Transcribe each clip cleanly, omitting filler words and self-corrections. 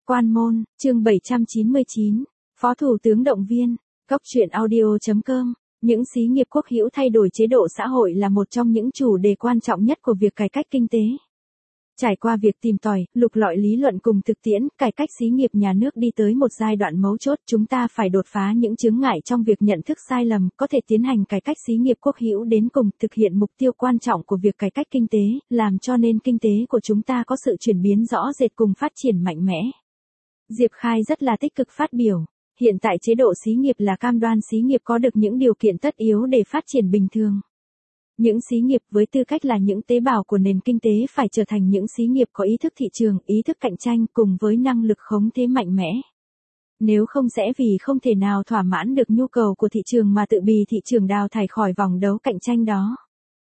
Quan môn, chương 799, Phó Thủ tướng động viên, Cốc truyện audio.com. Những xí nghiệp quốc hữu thay đổi chế độ xã hội là một trong những chủ đề quan trọng nhất của việc cải cách kinh tế. Trải qua việc tìm tòi, lục lọi lý luận cùng thực tiễn, cải cách xí nghiệp nhà nước đi tới một giai đoạn mấu chốt, chúng ta phải đột phá những chướng ngại trong việc nhận thức sai lầm, có thể tiến hành cải cách xí nghiệp quốc hữu đến cùng, thực hiện mục tiêu quan trọng của việc cải cách kinh tế, làm cho nền kinh tế của chúng ta có sự chuyển biến rõ rệt cùng phát triển mạnh mẽ. Diệp Khai rất là tích cực phát biểu. Hiện tại chế độ xí nghiệp là cam đoan xí nghiệp có được những điều kiện tất yếu để phát triển bình thường. Những xí nghiệp với tư cách là những tế bào của nền kinh tế phải trở thành những xí nghiệp có ý thức thị trường, ý thức cạnh tranh cùng với năng lực khống chế mạnh mẽ. Nếu không sẽ vì không thể nào thỏa mãn được nhu cầu của thị trường mà tự bị thị trường đào thải khỏi vòng đấu cạnh tranh đó.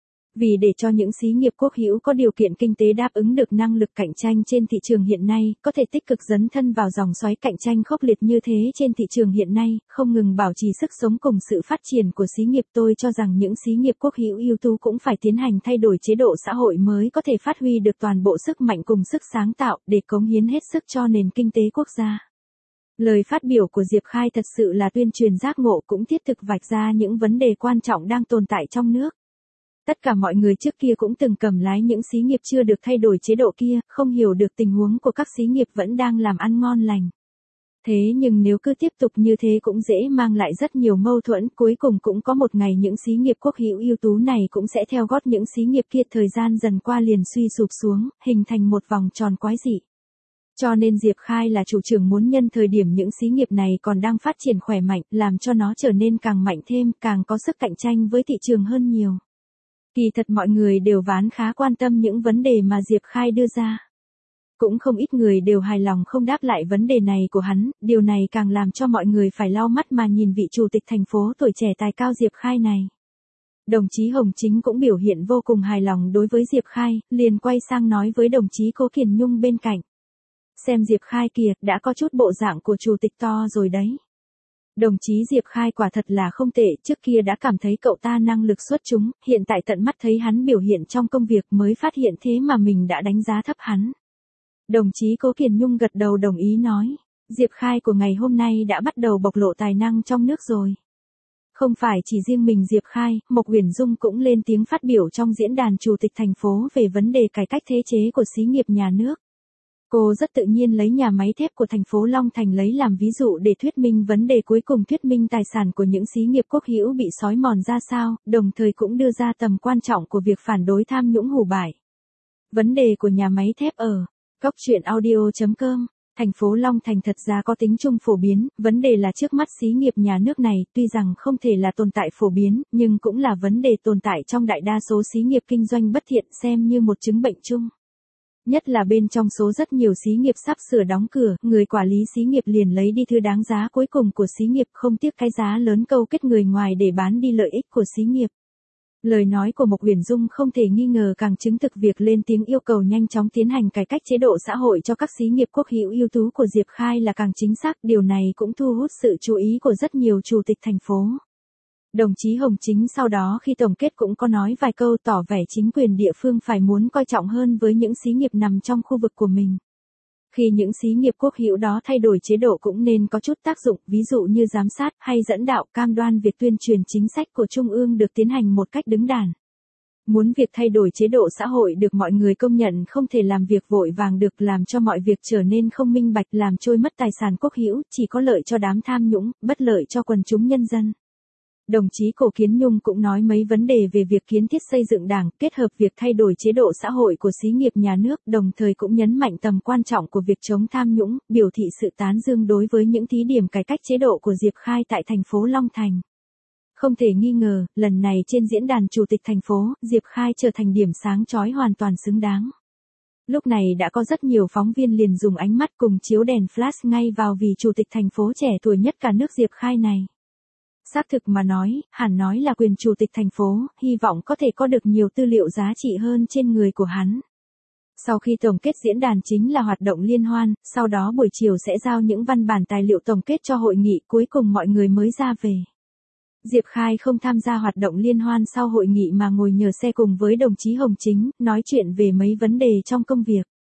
Vì để cho những xí nghiệp quốc hữu có điều kiện kinh tế đáp ứng được năng lực cạnh tranh trên thị trường hiện nay, có thể tích cực dấn thân vào dòng xoáy cạnh tranh khốc liệt như thế trên thị trường hiện nay, không ngừng bảo trì sức sống cùng sự phát triển của xí nghiệp, tôi cho rằng những xí nghiệp quốc hữu ưu tú cũng phải tiến hành thay đổi chế độ xã hội mới có thể phát huy được toàn bộ sức mạnh cùng sức sáng tạo để cống hiến hết sức cho nền kinh tế quốc gia. Lời phát biểu của Diệp Khai thật sự là tuyên truyền giác ngộ, cũng thiết thực vạch ra những vấn đề quan trọng đang tồn tại trong nước. Tất cả mọi người trước kia cũng từng cầm lái những xí nghiệp chưa được thay đổi chế độ kia, không hiểu được tình huống của các xí nghiệp vẫn đang làm ăn ngon lành. Thế nhưng nếu cứ tiếp tục như thế cũng dễ mang lại rất nhiều mâu thuẫn, cuối cùng cũng có một ngày những xí nghiệp quốc hữu ưu tú này cũng sẽ theo gót những xí nghiệp kia, thời gian dần qua liền suy sụp xuống, hình thành một vòng tròn quái dị. Cho nên Diệp Khai là chủ trương muốn nhân thời điểm những xí nghiệp này còn đang phát triển khỏe mạnh, làm cho nó trở nên càng mạnh thêm, càng có sức cạnh tranh với thị trường hơn nhiều. Kỳ thật mọi người đều khá quan tâm những vấn đề mà Diệp Khai đưa ra. Cũng không ít người đều hài lòng không đáp lại vấn đề này của hắn, điều này càng làm cho mọi người phải lau mắt mà nhìn vị chủ tịch thành phố tuổi trẻ tài cao Diệp Khai này. Đồng chí Hồng Chính cũng biểu hiện vô cùng hài lòng đối với Diệp Khai, liền quay sang nói với đồng chí Cố Kiền Nhung bên cạnh. Xem Diệp Khai kìa, đã có chút bộ dạng của chủ tịch to rồi đấy. Đồng chí Diệp Khai quả thật là không tệ, trước kia đã cảm thấy cậu ta năng lực xuất chúng, hiện tại tận mắt thấy hắn biểu hiện trong công việc mới phát hiện thế mà mình đã đánh giá thấp hắn. Đồng chí Cố Kiền Nhung gật đầu đồng ý nói, Diệp Khai của ngày hôm nay đã bắt đầu bộc lộ tài năng trong nước rồi. Không phải chỉ riêng mình Diệp Khai, Mộc Uyển Dung cũng lên tiếng phát biểu trong diễn đàn chủ tịch thành phố về vấn đề cải cách thể chế của xí nghiệp nhà nước. Cô rất tự nhiên lấy nhà máy thép của thành phố Long Thành lấy làm ví dụ để thuyết minh vấn đề, cuối cùng thuyết minh tài sản của những xí nghiệp quốc hữu bị xói mòn ra sao, đồng thời cũng đưa ra tầm quan trọng của việc phản đối tham nhũng hủ bại. Vấn đề của nhà máy thép ở Cốc truyện audio.com. Thành phố Long Thành thật ra có tính chung phổ biến, vấn đề là trước mắt xí nghiệp nhà nước này tuy rằng không thể là tồn tại phổ biến, nhưng cũng là vấn đề tồn tại trong đại đa số xí nghiệp kinh doanh bất thiện, xem như một chứng bệnh chung. Nhất là bên trong số rất nhiều xí nghiệp sắp sửa đóng cửa, người quản lý xí nghiệp liền lấy đi thứ đáng giá cuối cùng của xí nghiệp, không tiếc cái giá lớn câu kết người ngoài để bán đi lợi ích của xí nghiệp. Lời nói của Mộc Uyển Dung không thể nghi ngờ càng chứng thực việc lên tiếng yêu cầu nhanh chóng tiến hành cải cách chế độ xã hội cho các xí nghiệp quốc hữu ưu tú của Diệp Khai là càng chính xác, điều này cũng thu hút sự chú ý của rất nhiều chủ tịch thành phố. Đồng chí Hồng Chính sau đó khi tổng kết cũng có nói vài câu tỏ vẻ chính quyền địa phương phải muốn coi trọng hơn với những xí nghiệp nằm trong khu vực của mình. Khi những xí nghiệp quốc hữu đó thay đổi chế độ cũng nên có chút tác dụng, ví dụ như giám sát hay dẫn đạo, cam đoan việc tuyên truyền chính sách của Trung ương được tiến hành một cách đứng đắn. Muốn việc thay đổi chế độ xã hội được mọi người công nhận, không thể làm việc vội vàng được, làm cho mọi việc trở nên không minh bạch, làm trôi mất tài sản quốc hữu, chỉ có lợi cho đám tham nhũng, bất lợi cho quần chúng nhân dân. Đồng chí Cố Kiền Nhung cũng nói mấy vấn đề về việc kiến thiết xây dựng đảng, kết hợp việc thay đổi chế độ xã hội của xí nghiệp nhà nước, đồng thời cũng nhấn mạnh tầm quan trọng của việc chống tham nhũng, biểu thị sự tán dương đối với những thí điểm cải cách chế độ của Diệp Khai tại thành phố Long Thành. Không thể nghi ngờ, lần này trên diễn đàn chủ tịch thành phố, Diệp Khai trở thành điểm sáng chói hoàn toàn xứng đáng. Lúc này đã có rất nhiều phóng viên liền dùng ánh mắt cùng chiếu đèn flash ngay vào vị chủ tịch thành phố trẻ tuổi nhất cả nước Diệp Khai này. Xác thực mà nói, hẳn nói là quyền chủ tịch thành phố, hy vọng có thể có được nhiều tư liệu giá trị hơn trên người của hắn. Sau khi tổng kết diễn đàn chính là hoạt động liên hoan, sau đó buổi chiều sẽ giao những văn bản tài liệu tổng kết cho hội nghị, cuối cùng mọi người mới ra về. Diệp Khai không tham gia hoạt động liên hoan sau hội nghị mà ngồi nhờ xe cùng với đồng chí Hồng Chính, nói chuyện về mấy vấn đề trong công việc.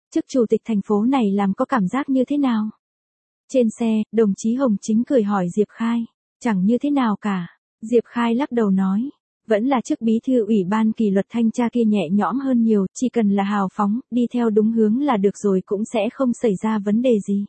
Chức chủ tịch thành phố này làm có cảm giác như thế nào? Trên xe, đồng chí Hồng Chính cười hỏi Diệp Khai. Chẳng như thế nào cả. Diệp Khai lắc đầu nói. Vẫn là chức bí thư ủy ban kỷ luật thanh tra kia nhẹ nhõm hơn nhiều, chỉ cần là hào phóng, đi theo đúng hướng là được rồi cũng sẽ không xảy ra vấn đề gì.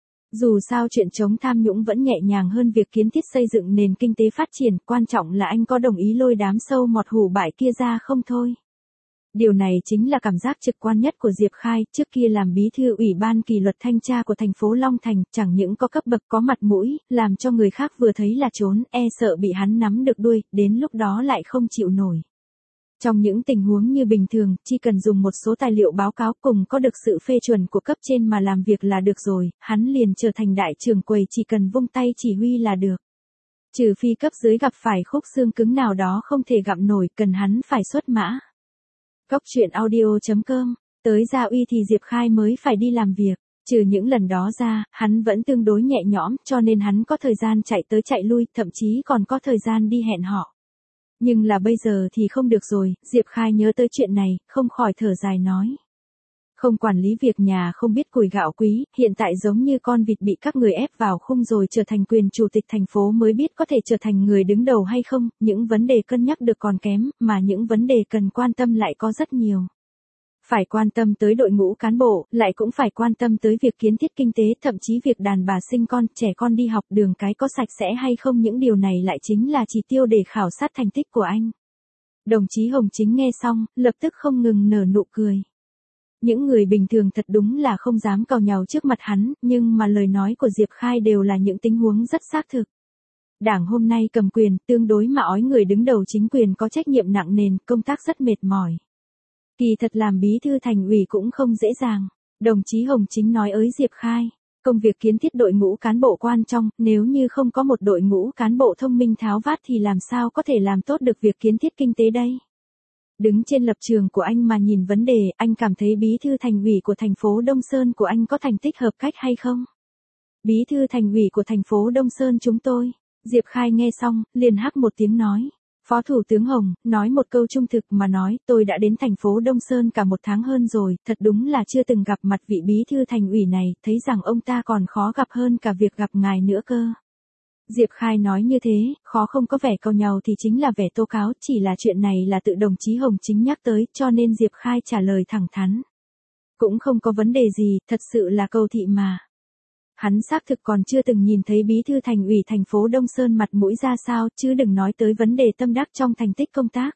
Dù sao chuyện chống tham nhũng vẫn nhẹ nhàng hơn việc kiến thiết xây dựng nền kinh tế phát triển, quan trọng là anh có đồng ý lôi đám sâu mọt hủ bại kia ra không thôi. Điều này chính là cảm giác trực quan nhất của Diệp Khai, trước kia làm bí thư ủy ban kỷ luật thanh tra của thành phố Long Thành, chẳng những có cấp bậc có mặt mũi, làm cho người khác vừa thấy là trốn, sợ bị hắn nắm được đuôi, đến lúc đó lại không chịu nổi. Trong những tình huống như bình thường, chỉ cần dùng một số tài liệu báo cáo cùng có được sự phê chuẩn của cấp trên mà làm việc là được rồi, hắn liền trở thành đại trưởng quầy chỉ cần vung tay chỉ huy là được. Trừ phi cấp dưới gặp phải khúc xương cứng nào đó không thể gặm nổi, cần hắn phải xuất mã. Cốc truyện audio.com, tới Gia Uy thì Diệp Khai mới phải đi làm việc, trừ những lần đó ra, hắn vẫn tương đối nhẹ nhõm, cho nên hắn có thời gian chạy tới chạy lui, thậm chí còn có thời gian đi hẹn họ. Nhưng là bây giờ thì không được rồi, Diệp Khai nhớ tới chuyện này, không khỏi thở dài nói. Không quản lý việc nhà không biết củi gạo quý, hiện tại giống như con vịt bị các người ép vào khung rồi trở thành quyền chủ tịch thành phố mới biết có thể trở thành người đứng đầu hay không, những vấn đề cân nhắc được còn kém, mà những vấn đề cần quan tâm lại có rất nhiều. Phải quan tâm tới đội ngũ cán bộ, lại cũng phải quan tâm tới việc kiến thiết kinh tế, thậm chí việc đàn bà sinh con, trẻ con đi học, đường cái có sạch sẽ hay không, những điều này lại chính là chỉ tiêu để khảo sát thành tích của anh. Đồng chí Hồng Chính nghe xong, lập tức không ngừng nở nụ cười. Những người bình thường thật đúng là không dám càu nhàu trước mặt hắn, nhưng mà lời nói của Diệp Khai đều là những tình huống rất xác thực. Đảng hôm nay cầm quyền, tương đối mà ói người đứng đầu chính quyền có trách nhiệm nặng nề, công tác rất mệt mỏi. Kỳ thật làm bí thư thành ủy cũng không dễ dàng. Đồng chí Hồng Chính nói ới Diệp Khai, công việc kiến thiết đội ngũ cán bộ quan trọng, nếu như không có một đội ngũ cán bộ thông minh tháo vát thì làm sao có thể làm tốt được việc kiến thiết kinh tế đây. Đứng trên lập trường của anh mà nhìn vấn đề, anh cảm thấy bí thư thành ủy của thành phố Đông Sơn của anh có thành tích hợp cách hay không? Bí thư thành ủy của thành phố Đông Sơn chúng tôi. Diệp Khai nghe xong, liền hắc một tiếng nói. Phó Thủ tướng Hồng, nói một câu trung thực mà nói, tôi đã đến thành phố Đông Sơn cả 1 tháng hơn rồi, thật đúng là chưa từng gặp mặt vị bí thư thành ủy này, thấy rằng ông ta còn khó gặp hơn cả việc gặp ngài nữa cơ. Diệp Khai nói như thế, khó không có vẻ càu nhàu thì chính là vẻ tố cáo, chỉ là chuyện này là tự đồng chí Hồng Chính nhắc tới, cho nên Diệp Khai trả lời thẳng thắn. Cũng không có vấn đề gì, thật sự là cầu thị mà. Hắn xác thực còn chưa từng nhìn thấy bí thư thành ủy thành phố Đông Sơn mặt mũi ra sao, chứ đừng nói tới vấn đề tâm đắc trong thành tích công tác.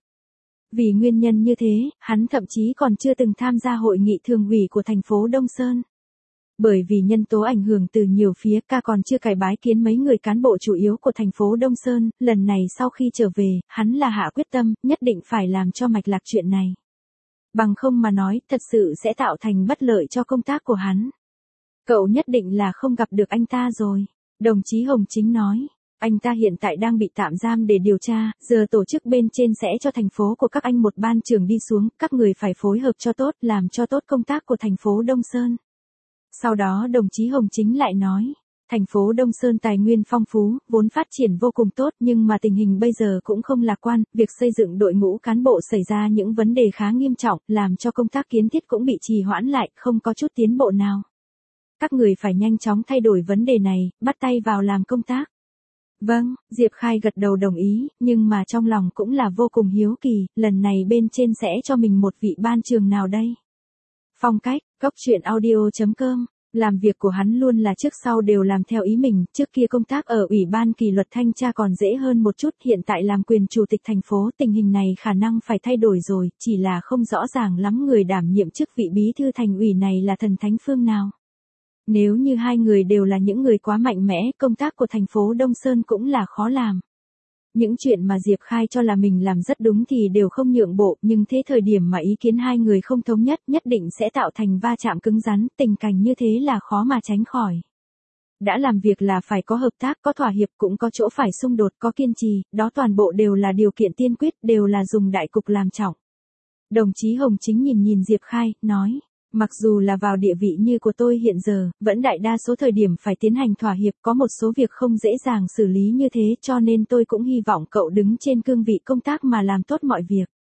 Vì nguyên nhân như thế, hắn thậm chí còn chưa từng tham gia hội nghị thường ủy của thành phố Đông Sơn. Bởi vì nhân tố ảnh hưởng từ nhiều phía, còn chưa cải bái kiến mấy người cán bộ chủ yếu của thành phố Đông Sơn, lần này sau khi trở về, hắn là hạ quyết tâm, nhất định phải làm cho mạch lạc chuyện này. Bằng không mà nói, thật sự sẽ tạo thành bất lợi cho công tác của hắn. Cậu nhất định là không gặp được anh ta rồi. Đồng chí Hồng Chính nói, anh ta hiện tại đang bị tạm giam để điều tra, giờ tổ chức bên trên sẽ cho thành phố của các anh một ban trưởng đi xuống, các người phải phối hợp cho tốt, làm cho tốt công tác của thành phố Đông Sơn. Sau đó đồng chí Hồng Chính lại nói, thành phố Đông Sơn tài nguyên phong phú, vốn phát triển vô cùng tốt nhưng mà tình hình bây giờ cũng không lạc quan, việc xây dựng đội ngũ cán bộ xảy ra những vấn đề khá nghiêm trọng, làm cho công tác kiến thiết cũng bị trì hoãn lại, không có chút tiến bộ nào. Các người phải nhanh chóng thay đổi vấn đề này, bắt tay vào làm công tác. Vâng, Diệp Khai gật đầu đồng ý, nhưng mà trong lòng cũng là vô cùng hiếu kỳ, lần này bên trên sẽ cho mình một vị ban trường nào đây? Phong cách, Cốc truyện audio.com, làm việc của hắn luôn là trước sau đều làm theo ý mình, trước kia công tác ở Ủy ban kỷ luật thanh tra còn dễ hơn một chút, hiện tại làm quyền chủ tịch thành phố, tình hình này khả năng phải thay đổi rồi, chỉ là không rõ ràng lắm người đảm nhiệm chức vị bí thư thành ủy này là thần thánh phương nào. Nếu như hai người đều là những người quá mạnh mẽ, công tác của thành phố Đông Sơn cũng là khó làm. Những chuyện mà Diệp Khai cho là mình làm rất đúng thì đều không nhượng bộ, nhưng thế thời điểm mà ý kiến hai người không thống nhất, nhất định sẽ tạo thành va chạm cứng rắn, tình cảnh như thế là khó mà tránh khỏi. Đã làm việc là phải có hợp tác, có thỏa hiệp, cũng có chỗ phải xung đột, có kiên trì, đó toàn bộ đều là điều kiện tiên quyết, đều là dùng đại cục làm trọng. Đồng chí Hồng Chính nhìn Diệp Khai, nói. Mặc dù là vào địa vị như của tôi hiện giờ, vẫn đại đa số thời điểm phải tiến hành thỏa hiệp, có một số việc không dễ dàng xử lý như thế, cho nên tôi cũng hy vọng cậu đứng trên cương vị công tác mà làm tốt mọi việc.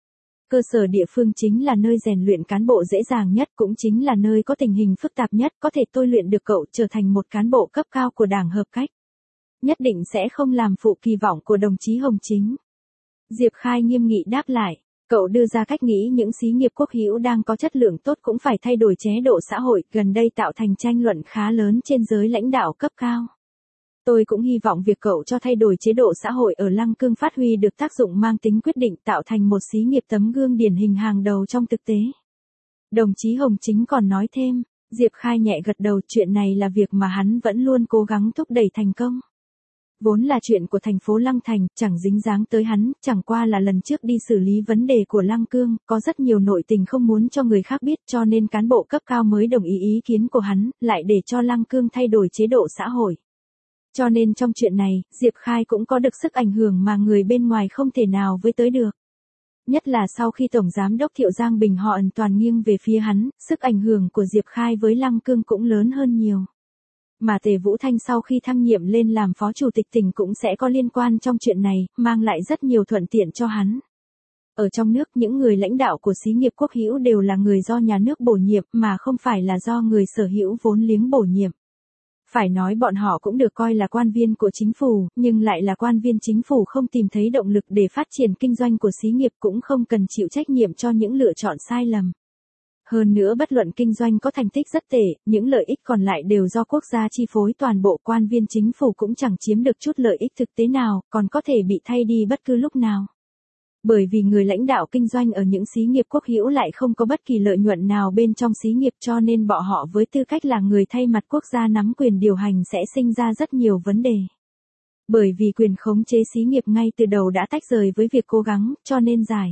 Cơ sở địa phương chính là nơi rèn luyện cán bộ dễ dàng nhất, cũng chính là nơi có tình hình phức tạp nhất, có thể tôi luyện được cậu trở thành một cán bộ cấp cao của Đảng Hợp Cách. Nhất định sẽ không làm phụ kỳ vọng của đồng chí Hồng Chính. Diệp Khai nghiêm nghị đáp lại, cậu đưa ra cách nghĩ những xí nghiệp quốc hữu đang có chất lượng tốt cũng phải thay đổi chế độ xã hội, gần đây tạo thành tranh luận khá lớn trên giới lãnh đạo cấp cao. Tôi cũng hy vọng việc cậu cho thay đổi chế độ xã hội ở Lăng Cương phát huy được tác dụng mang tính quyết định, tạo thành một xí nghiệp tấm gương điển hình hàng đầu trong thực tế. Đồng chí Hồng Chính còn nói thêm, Diệp Khai nhẹ gật đầu, chuyện này là việc mà hắn vẫn luôn cố gắng thúc đẩy thành công. Vốn là chuyện của thành phố Lăng Thành, chẳng dính dáng tới hắn, chẳng qua là lần trước đi xử lý vấn đề của Lăng Cương, có rất nhiều nội tình không muốn cho người khác biết, cho nên cán bộ cấp cao mới đồng ý kiến của hắn, lại để cho Lăng Cương thay đổi chế độ xã hội. Cho nên trong chuyện này, Diệp Khai cũng có được sức ảnh hưởng mà người bên ngoài không thể nào với tới được. Nhất là sau khi Tổng Giám đốc Thiệu Giang Bình họ ẩn toàn nghiêng về phía hắn, sức ảnh hưởng của Diệp Khai với Lăng Cương cũng lớn hơn nhiều. Mà Tề Vũ Thanh sau khi thăng nhiệm lên làm phó chủ tịch tỉnh cũng sẽ có liên quan trong chuyện này, mang lại rất nhiều thuận tiện cho hắn. Ở trong nước, những người lãnh đạo của xí nghiệp quốc hữu đều là người do nhà nước bổ nhiệm mà không phải là do người sở hữu vốn liếng bổ nhiệm. Phải nói bọn họ cũng được coi là quan viên của chính phủ, nhưng lại là quan viên chính phủ không tìm thấy động lực để phát triển kinh doanh của xí nghiệp, cũng không cần chịu trách nhiệm cho những lựa chọn sai lầm. Hơn nữa bất luận kinh doanh có thành tích rất tệ, những lợi ích còn lại đều do quốc gia chi phối, toàn bộ quan viên chính phủ cũng chẳng chiếm được chút lợi ích thực tế nào, còn có thể bị thay đi bất cứ lúc nào. Bởi vì người lãnh đạo kinh doanh ở những xí nghiệp quốc hữu lại không có bất kỳ lợi nhuận nào bên trong xí nghiệp, cho nên bọn họ với tư cách là người thay mặt quốc gia nắm quyền điều hành sẽ sinh ra rất nhiều vấn đề. Bởi vì quyền khống chế xí nghiệp ngay từ đầu đã tách rời với việc cố gắng, cho nên giải.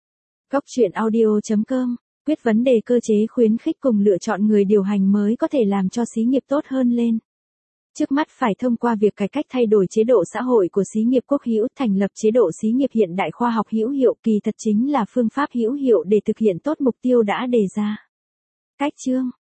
Góc truyện audio.com quyết vấn đề cơ chế khuyến khích cùng lựa chọn người điều hành mới có thể làm cho xí nghiệp tốt hơn lên. Trước mắt phải thông qua việc cải cách thay đổi chế độ xã hội của xí nghiệp quốc hữu, thành lập chế độ xí nghiệp hiện đại khoa học hữu hiệu, kỳ thật chính là phương pháp hữu hiệu để thực hiện tốt mục tiêu đã đề ra. Cách chương